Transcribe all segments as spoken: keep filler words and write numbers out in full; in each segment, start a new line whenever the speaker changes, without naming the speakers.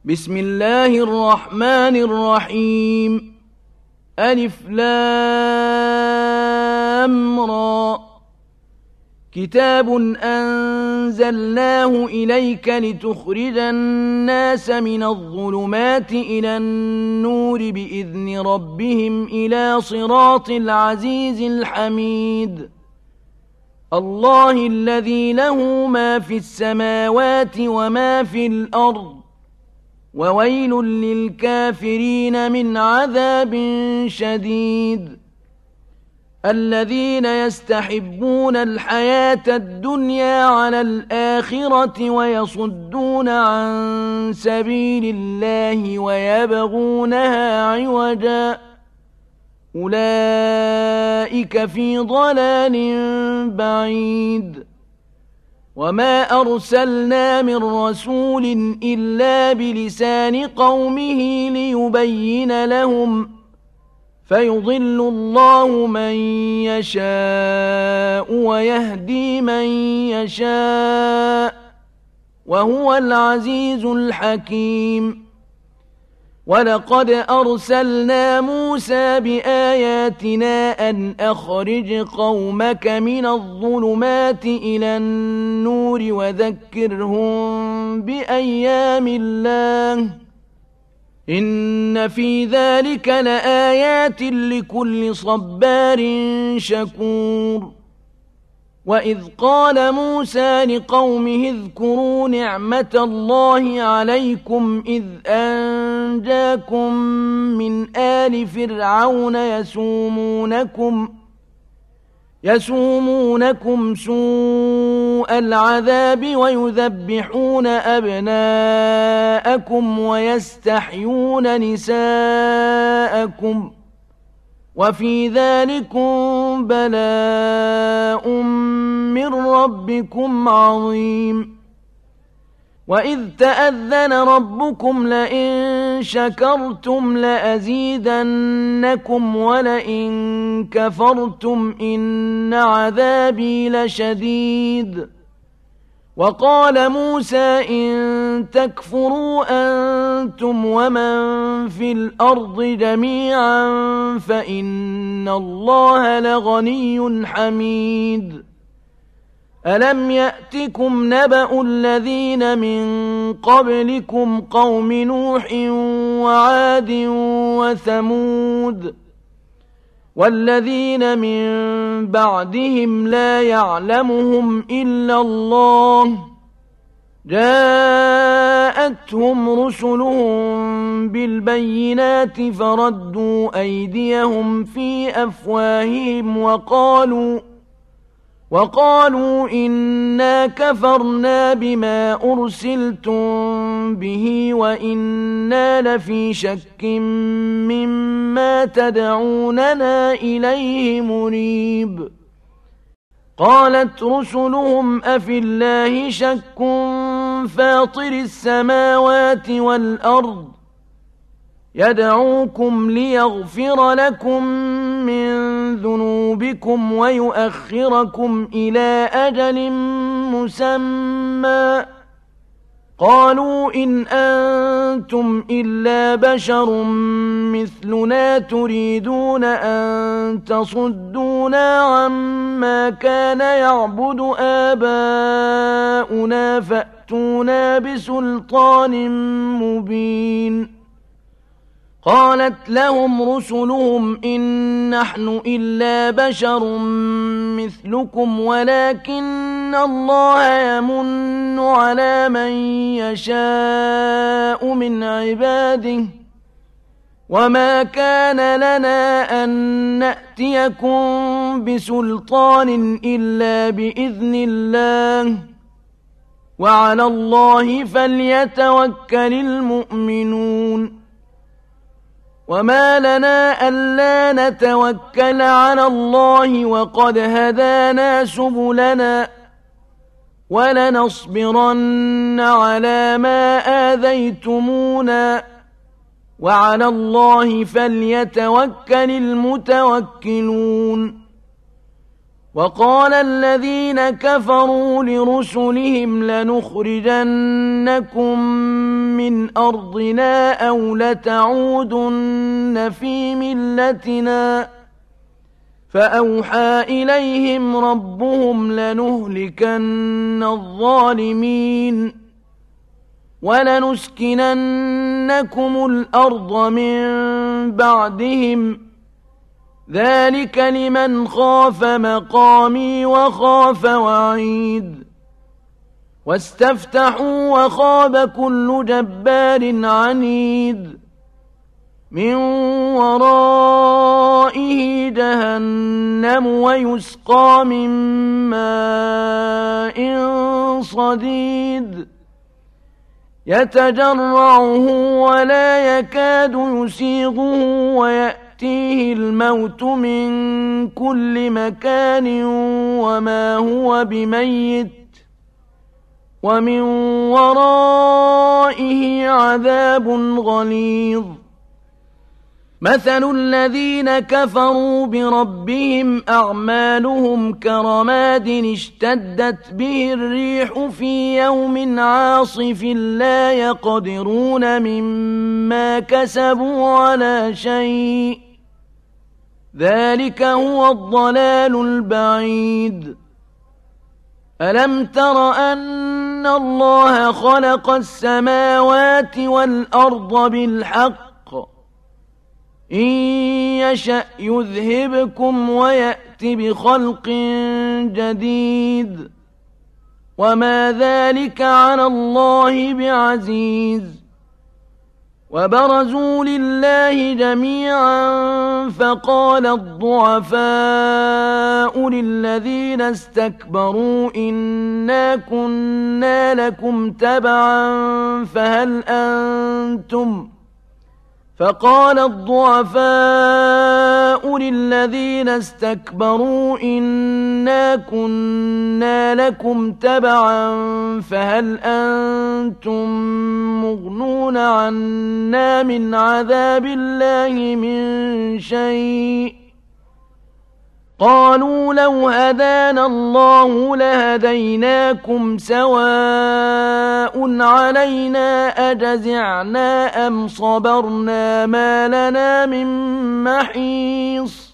بسم الله الرحمن الرحيم ألف لام را كتاب أنزلناه إليك لتخرج الناس من الظلمات إلى النور بإذن ربهم إلى صراط العزيز الحميد الله الذي له ما في السماوات وما في الأرض وويل للكافرين من عذاب شديد الذين يستحبون الحياة الدنيا على الآخرة ويصدون عن سبيل الله ويبغونها عوجا أولئك في ضلال بعيد وما أرسلنا من رسول إلا بلسان قومه ليبين لهم فيضل الله من يشاء ويهدي من يشاء وهو العزيز الحكيم ولقد أرسلنا موسى بآياتنا أن أخرج قومك من الظلمات إلى النور وذكرهم بأيام الله إن في ذلك لآيات لكل صبار شكور وإذ قال موسى لقومه اذكروا نعمة الله عليكم إذ أنجاكم من آل فرعون يسومونكم يسومونكم سوء العذاب ويذبحون أبناءكم ويستحيون نساءكم وفي ذلكم بلاء من ربكم عظيم وإذ تأذن ربكم لئن شكرتم لأزيدنكم ولئن كفرتم إن عذابي لشديد وقال موسى إن تكفروا أنتم ومن في الأرض جميعا فإن الله لغني حميد ألم يأتكم نبأ الذين من قبلكم قوم نوح وعاد وثمود والذين من بعدهم لا يعلمهم إلا الله جاءتهم رسلهم بالبينات فردوا أيديهم في أفواههم وقالوا وقالوا إنا كفرنا بما أرسلتم به وإنا لفي شك مما تدعوننا إليه مريب قالت رسلهم أفي الله شك فاطر السماوات والأرض يدعوكم ليغفر لكم من ذنوبكم ويؤخركم إلى أجل مسمى قالوا إن أنتم إلا بشر مثلنا تريدون أن تصدونا عما كان يعبد آباؤنا فأتونا بسلطان مبين قالت لهم رسلهم إن نحن إلا بشر مثلكم ولكن الله يمن على من يشاء من عباده وما كان لنا أن نأتيكم بسلطان إلا بإذن الله وعلى الله فليتوكل المؤمنون وما لنا ألا نتوكل على الله وقد هدانا سبلنا ولنصبرن على ما آذيتمونا وعلى الله فليتوكل المتوكلون وقال الذين كفروا لرسلهم لنخرجنكم من أرضنا أو لتعودن في ملتنا فأوحى إليهم ربهم لنهلكن الظالمين ولنسكننكم الأرض من بعدهم ذلك لمن خاف مقامي وخاف وعيد واستفتحوا وخاب كل جبار عنيد من ورائه جهنم ويسقى من ماء صديد يتجرعه ولا يكاد يسيغه ويأتيه الموت من كل مكان وما هو بميت ومن ورائه عذاب غليظ مثل الذين كفروا بربهم أعمالهم كرماد اشتدت به الريح في يوم عاصف لا يقدرون مما كسبوا على شيء ذلك هو الضلال البعيد ألم تر أن الله خلق السماوات والأرض بالحق إن يشأ يذهبكم ويأت بخلق جديد وما ذلك على الله بعزيز وبرزوا لله جميعا فقال الضعفاء للذين استكبروا إنا كنا لكم تبعا فهل أنتم فقال الضعفاء للذين استكبروا إنا كنا لكم تبعا فهل أنتم مغنون عنا من عذاب الله من شيء قالوا لو هدانا الله لهديناكم سواء علينا أجزعنا أم صبرنا ما لنا من محيص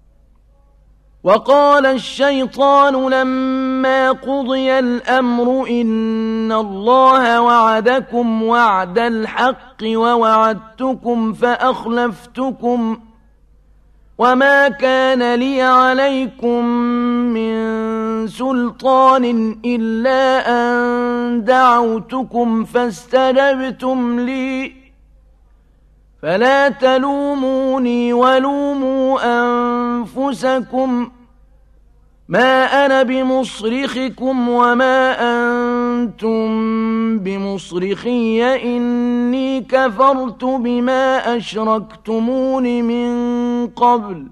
وقال الشيطان لما قضي الأمر إن الله وعدكم وعد الحق ووعدتكم فأخلفتكم وما كان لي عليكم من سلطان إلا أن دعوتكم فاستجبتم لي فلا تلوموني ولوموا أنفسكم ما أنا بمصرخكم وما أنتم بمصرخي إني كفرت بما أشركتمون من قبل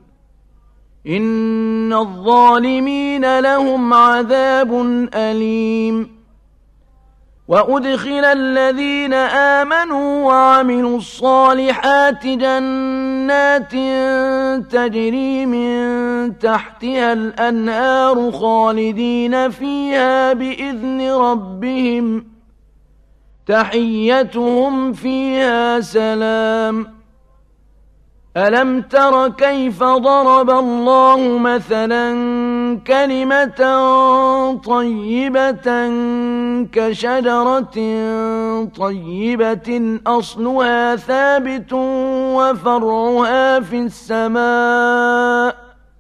إن الظالمين لهم عذاب أليم وأدخل الذين آمنوا وعملوا الصالحات جنات تجري من تحتها الأنهار خالدين فيها بإذن ربهم تحيتهم فيها سلام ألم تر كيف ضرب الله مثلا كلمة طيبة كشجرة طيبة أصلها ثابت وفرعها في السماء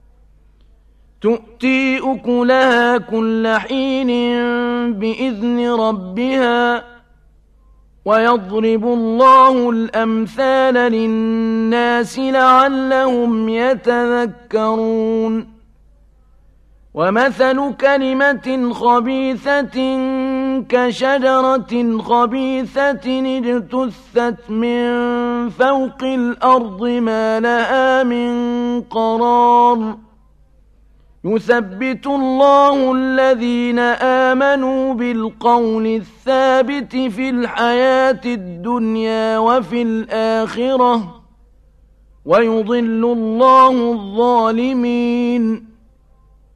تؤتي أكلها كل حين بإذن ربها ويضرب الله الأمثال للناس لعلهم يتذكرون ومثل كلمة خبيثة كشجرة خبيثة اجتثت من فوق الأرض ما لها من قرار يثبت الله الذين آمنوا بالقول الثابت في الحياة الدنيا وفي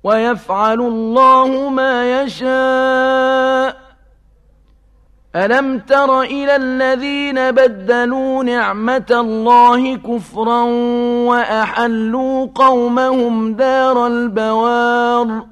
ويفعل الله ما يشاء. ألم تر إلى الذين بدلوا نعمة الله كفرا وأحلوا قومهم دار البوار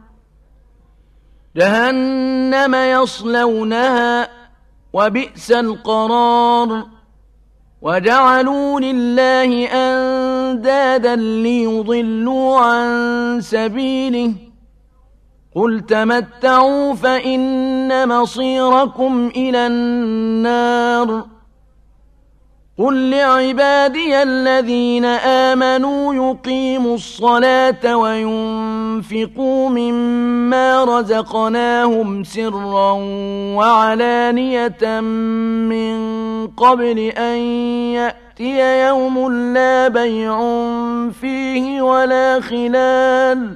جهنم يصلونها وبئس القرار وجعلوا لله أندادا ليضلوا عن سبيله قل تمتعوا فإن مصيركم إلى النار قل لعبادي الذين آمنوا يقيموا الصلاة وينفقوا مما رزقناهم سرا وعلانية من قبل أن يأتي يوم لا بيع فيه ولا خلال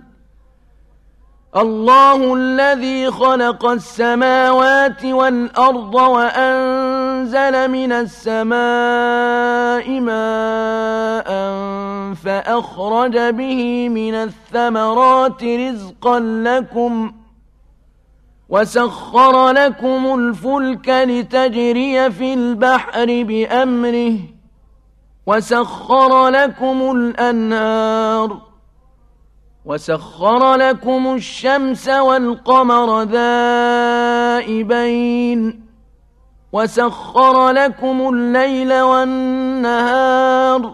الله الذي خلق السماوات والأرض وأنزل من السماء ماء فأخرج به من الثمرات رزقا لكم وسخر لكم الفلك لتجري في البحر بأمره وسخر لكم الأنهار وسخر لكم الشمس والقمر دائبين وسخر لكم الليل والنهار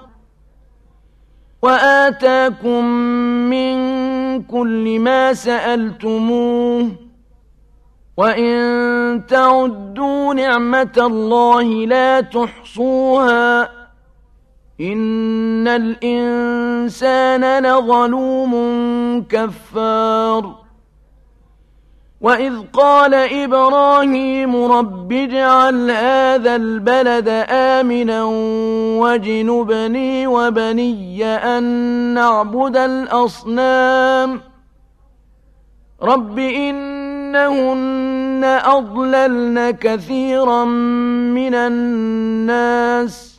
وآتاكم من كل ما سألتموه وإن تعدوا نعمة الله لا تحصوها إن الإنسان لظلوم كفار وإذ قال إبراهيم رب اجعل هذا البلد آمنا واجنبني وبني أن نعبد الأصنام رب إنهن أضللن كثيرا من الناس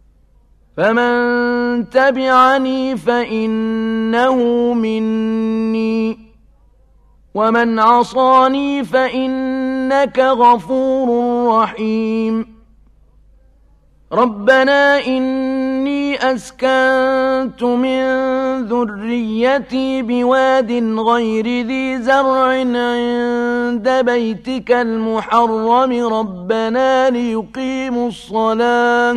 فمن تبعني فإنه مني ومن عصاني فإنك غفور رحيم ربنا إني أسكنت من ذريتي بواد غير ذي زرع عند بيتك المحرم ربنا ليقيموا الصلاة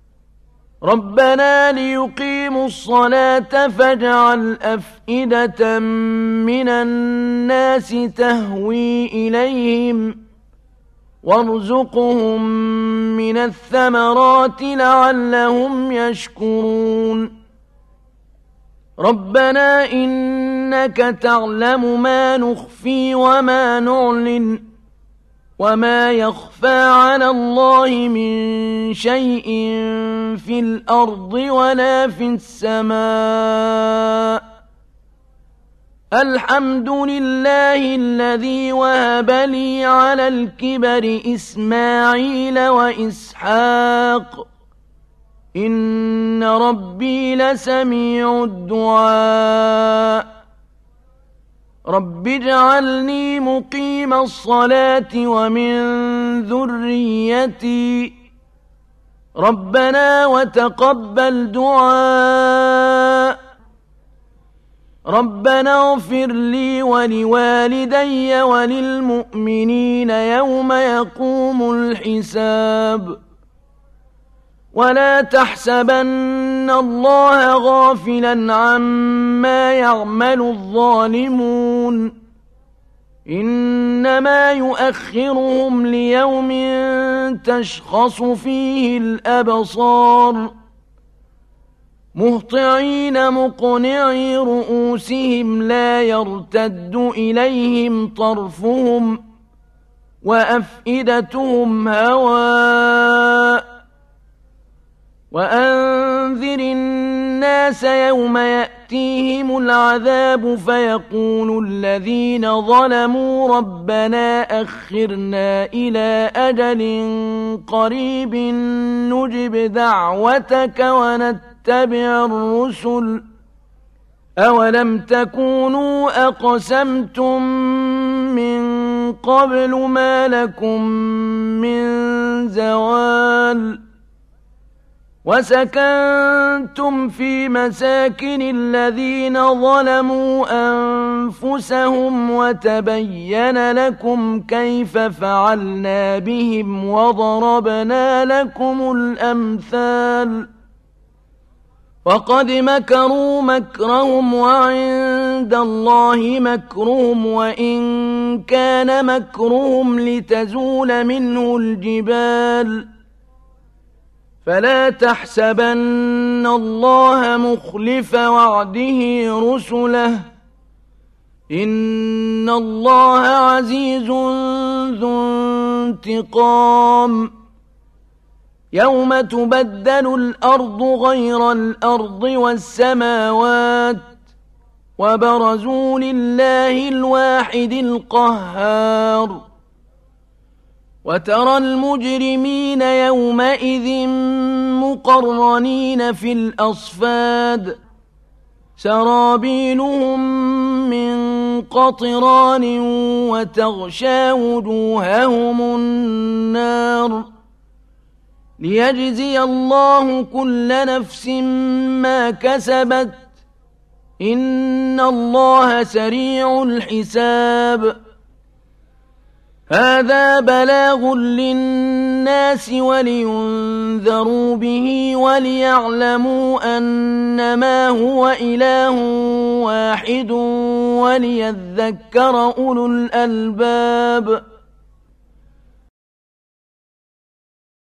ربنا ليقيموا الصلاة فاجعل أفئدة من الناس تهوي إليهم وارزقهم من الثمرات لعلهم يشكرون ربنا إنك تعلم ما نخفي وما نعلن وما يخفى على الله من شيء في الأرض ولا في السماء الحمد لله الذي وهب لي على الكبر إسماعيل وإسحاق إن ربي لسميع الدعاء رب اجعلني مقيم الصلاة ومن ذريتي ربنا وتقبل دعاء ربنا اغفر لي ولوالدي وللمؤمنين يوم يقوم الحساب ولا تحسبن الله غافلا عما يعمل الظالمون إنما يؤخرهم ليوم تشخص فيه الأبصار مهطعين مقنعي رؤوسهم لا يرتد إليهم طرفهم وأفئدتهم هواء وأنذر الناس يوم يأتيهم العذاب فيقول الذين ظلموا ربنا أخرنا إلى أجل قريب نجب دعوتك ونتبع الرسل أولم تكونوا أقسمتم من قبل ما لكم من زوال وسكنتم في مساكن الذين ظلموا أنفسهم وتبين لكم كيف فعلنا بهم وضربنا لكم الأمثال وقد مكروا مكرهم وعند الله مكرهم وإن كان مكرهم لتزول منه الجبال فلا تحسبن الله مخلف وعده رسله إن الله عزيز ذو انتقام يوم تبدل الأرض غير الأرض والسماوات وبرزوا لله الواحد القهار وترى المجرمين يومئذ مقرنين في الأصفاد سرابيلهم من قطران وتغشى وجوههم النار ليجزي الله كل نفس ما كسبت إن الله سريع الحساب هذا بلاغ للناس ولينذروا به وليعلموا أنما هو إله واحد وليذكر أولو الألباب